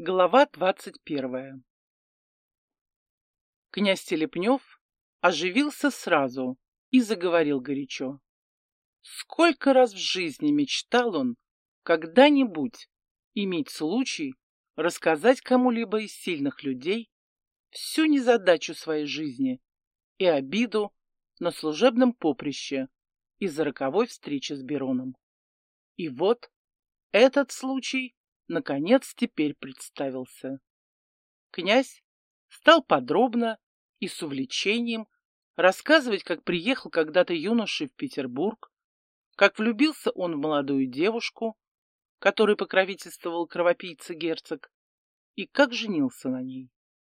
Глава 21. Князь Телепнев оживился сразу и заговорил горячо. Сколько раз в жизни мечтал он когда-нибудь иметь случай рассказать кому-либо из сильных людей всю незадачу своей жизни и обиду на служебном поприще из-за роковой встречи с Бероном. И вот этот случай наконец теперь представился. Князь стал подробно и с увлечением рассказывать, как приехал когда-то юношей в Петербург, как влюбился он в молодую девушку, которой покровительствовал кровопийца-герцог, и как женился на ней.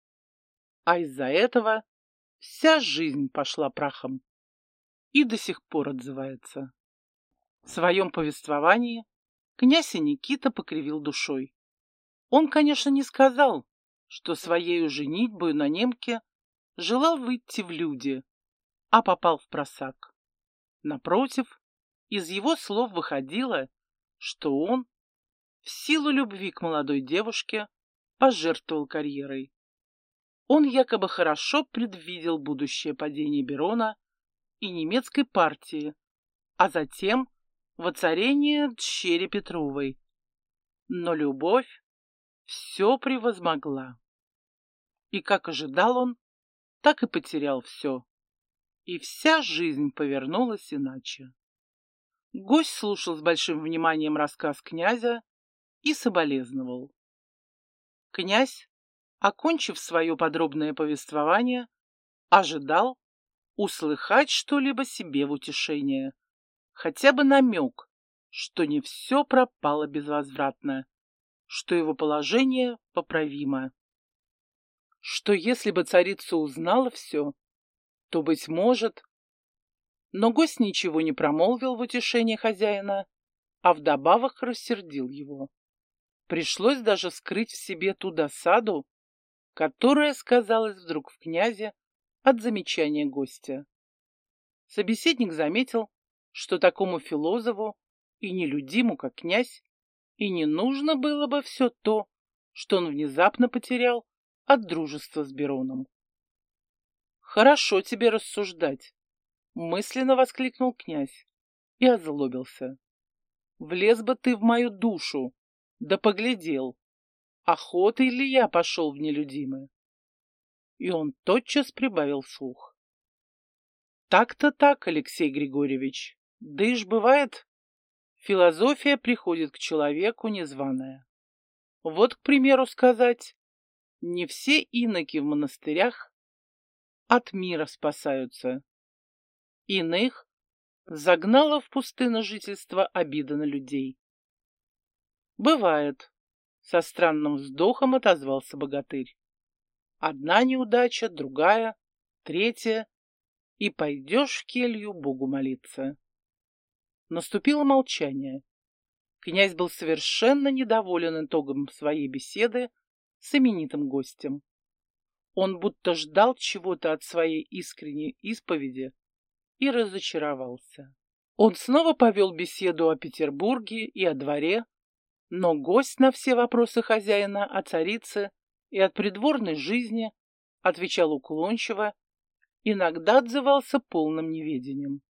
А из-за этого вся жизнь пошла прахом и до сих пор отзывается. В своем повествовании князь Никита покривил душой. Он, конечно, не сказал, что своею женитьбою на немке желал выйти в люди, а попал в просак. Напротив, из его слов выходило, что он в силу любви к молодой девушке пожертвовал карьерой. Он якобы хорошо предвидел будущее падение Берона и немецкой партии, а затем воцарение дщери Петровой. Но любовь все превозмогла. И как ожидал он, так и потерял все. И вся жизнь повернулась иначе. Гость слушал с большим вниманием рассказ князя и соболезновал. Князь, окончив свое подробное повествование, ожидал услыхать что-либо себе в утешение, хотя бы намек, что не все пропало безвозвратно, что его положение поправимо, что если бы царица узнала все, то, быть может... Но гость ничего не промолвил в утешение хозяина, а вдобавок рассердил его. Пришлось даже скрыть в себе ту досаду, которая сказалась вдруг в князе от замечания гостя. Собеседник заметил, что такому философу и нелюдиму, как князь, и не нужно было бы все то, что он внезапно потерял от дружества с Бероном. «Хорошо тебе рассуждать», — мысленно воскликнул князь и озлобился. «Влез бы ты в мою душу, да поглядел, охотой ли я пошел в нелюдимое». И он тотчас прибавил слух. «Так-то так, Алексей Григорьевич, да и ж бывает, философия приходит к человеку незваная. Вот, к примеру, сказать, не все иноки в монастырях от мира спасаются. Иных загнала в пустынное жительство обида на людей. Бывает, со странным вздохом отозвался богатырь. Одна неудача, другая, третья, и пойдешь в келью Богу молиться. Наступило молчание. Князь был совершенно недоволен итогом своей беседы с именитым гостем. Он будто ждал чего-то от своей искренней исповеди и разочаровался. Он снова повел беседу о Петербурге и о дворе, но гость на все вопросы хозяина о царице и от придворной жизни отвечал уклончиво, иногда отзывался полным неведением.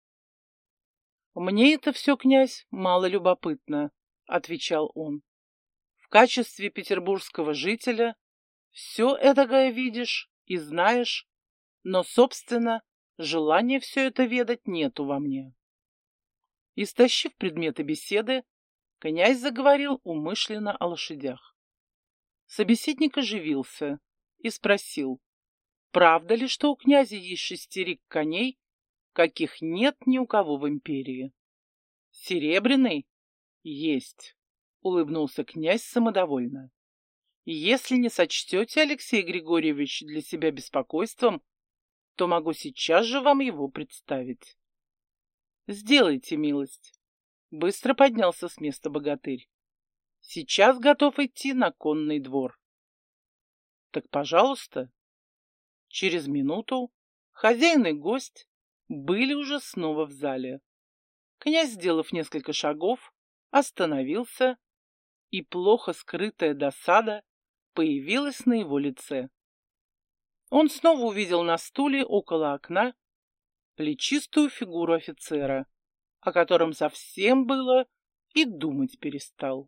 «Мне это все, князь, мало любопытно», — отвечал он. «В качестве петербургского жителя все этакое видишь и знаешь, но, собственно, желания все это ведать нету во мне». Истощив предметы беседы, князь заговорил умышленно о лошадях. Собеседник оживился и спросил, правда ли, что у князя есть шестерик коней, каких нет ни у кого в империи? Серебряный? Есть, улыбнулся князь самодовольно. Если не сочтете, Алексей Григорьевич, для себя беспокойством, то могу сейчас же вам его представить. Сделайте милость. Быстро поднялся с места богатырь. Сейчас готов идти на конный двор. Так, пожалуйста. Через минуту хозяин и гость были уже снова в зале. Князь, сделав несколько шагов, остановился, и плохо скрытая досада появилась на его лице. Он снова увидел на стуле около окна плечистую фигуру офицера, о котором совсем было и думать перестал.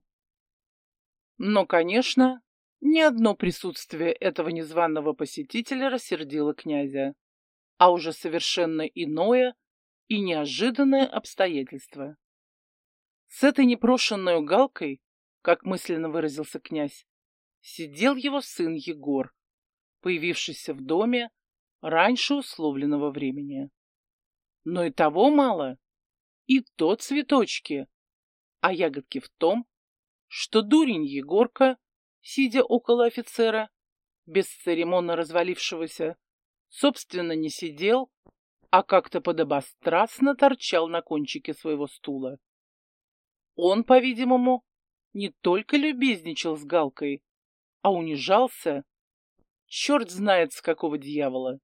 Но, конечно, ни одно присутствие этого незваного посетителя рассердило князя, а уже совершенно иное и неожиданное обстоятельство. С этой непрошенной галкой, как мысленно выразился князь, сидел его сын Егор, появившийся в доме раньше условленного времени. Но и того мало, и то цветочки, а ягодки в том, что дурень Егорка, сидя около офицера, бесцеремонно развалившегося, собственно, не сидел, а как-то подобострастно торчал на кончике своего стула. Он, по-видимому, не только любезничал с Галкой, а унижался, черт знает с какого дьявола.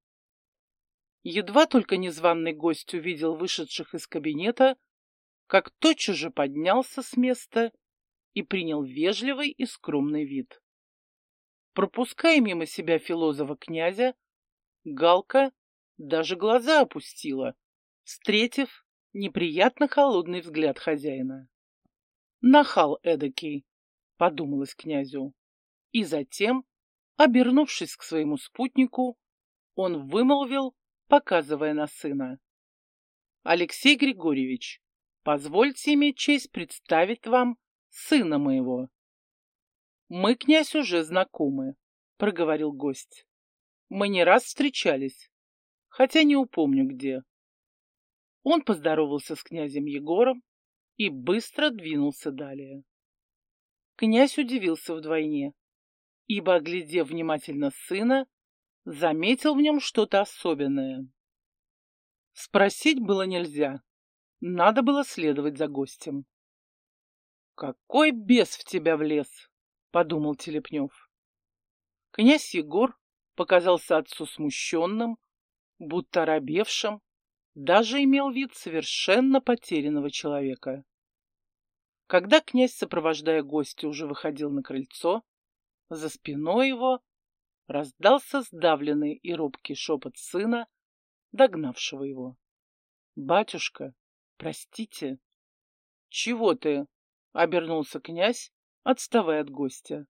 Едва только незваный гость увидел вышедших из кабинета, как тотчас же поднялся с места и принял вежливый и скромный вид. Пропуская мимо себя философа князя, Галка даже глаза опустила, встретив неприятно холодный взгляд хозяина. «Нахал эдакий», — подумалось князю. И затем, обернувшись к своему спутнику, он вымолвил, показывая на сына: «Алексей Григорьевич, позвольте иметь честь представить вам сына моего». «Мы, князь, уже знакомы», — проговорил гость. «Мы не раз встречались, хотя не упомню где». Он поздоровался с князем Егором и быстро двинулся далее. Князь удивился вдвойне, ибо, оглядев внимательно сына, заметил в нем что-то особенное. Спросить было нельзя, надо было следовать за гостем. «Какой бес в тебя влез!» — подумал Телепнев. Князь Егор показался отцу смущенным, будто оробевшим, даже имел вид совершенно потерянного человека. Когда князь, сопровождая гостя, уже выходил на крыльцо, за спиной его раздался сдавленный и робкий шепот сына, догнавшего его. «Батюшка, простите». «Чего ты?» — обернулся князь, отставая от гостя.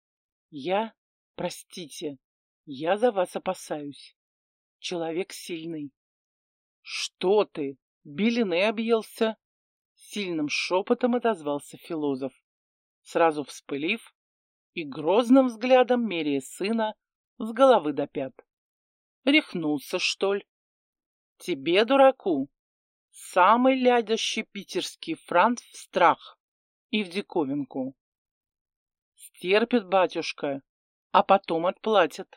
Простите, я за вас опасаюсь. Человек сильный». «Что ты? Белины объелся?» Сильным шепотом отозвался философ, сразу вспылив и грозным взглядом меряя сына с головы до пят. «Рехнулся, что ли? Тебе, дураку, самый лядящий питерский франт в страх и в диковинку. Стерпит батюшка, а потом отплатит».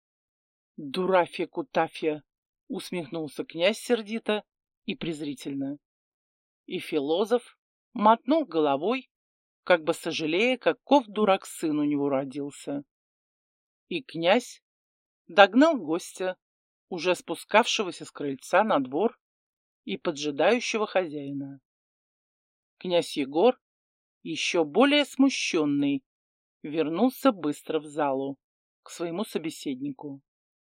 «Дурафья-кутафья!» — усмехнулся князь сердито и презрительно. И философ мотнул головой, как бы сожалея, каков дурак сын у него родился. И князь догнал гостя, уже спускавшегося с крыльца на двор и поджидающего хозяина. Князь Егор, еще более смущенный, вернулся быстро в залу к своему собеседнику.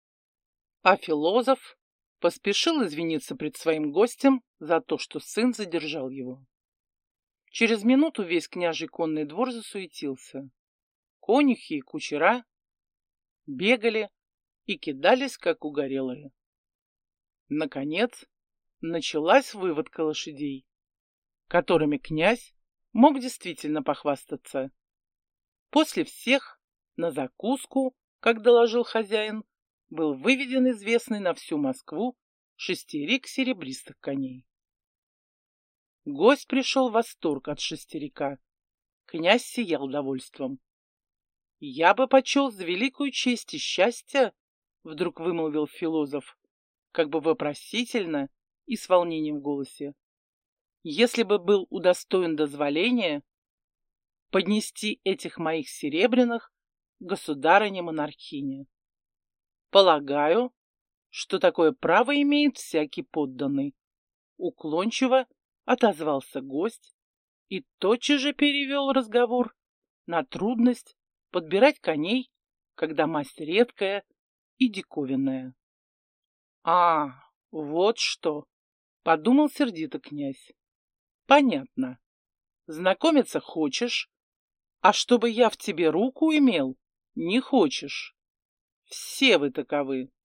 А философ поспешил извиниться пред своим гостем за то, что сын задержал его. Через минуту весь княжий конный двор засуетился. Конюхи и кучера бегали и кидались, как угорелые. Наконец, началась выводка лошадей, которыми князь мог действительно похвастаться. После всех на закуску, как доложил хозяин, был выведен известный на всю Москву шестерик серебристых коней. Гость пришел в восторг от шестерика. Князь сиял довольством. «Я бы почел за великую честь и счастье», — вдруг вымолвил философ, как бы вопросительно и с волнением в голосе, «если бы был удостоен дозволения поднести этих моих серебряных государыне-монархине. Полагаю, что такое право имеет всякий подданный». Уклончиво отозвался гость и тотчас же перевел разговор на трудность подбирать коней когда масть редкая и диковинная. А, вот что, подумал сердито князь. Понятно. Знакомиться хочешь, а чтобы я в тебе руку имел, не хочешь. Все вы таковы.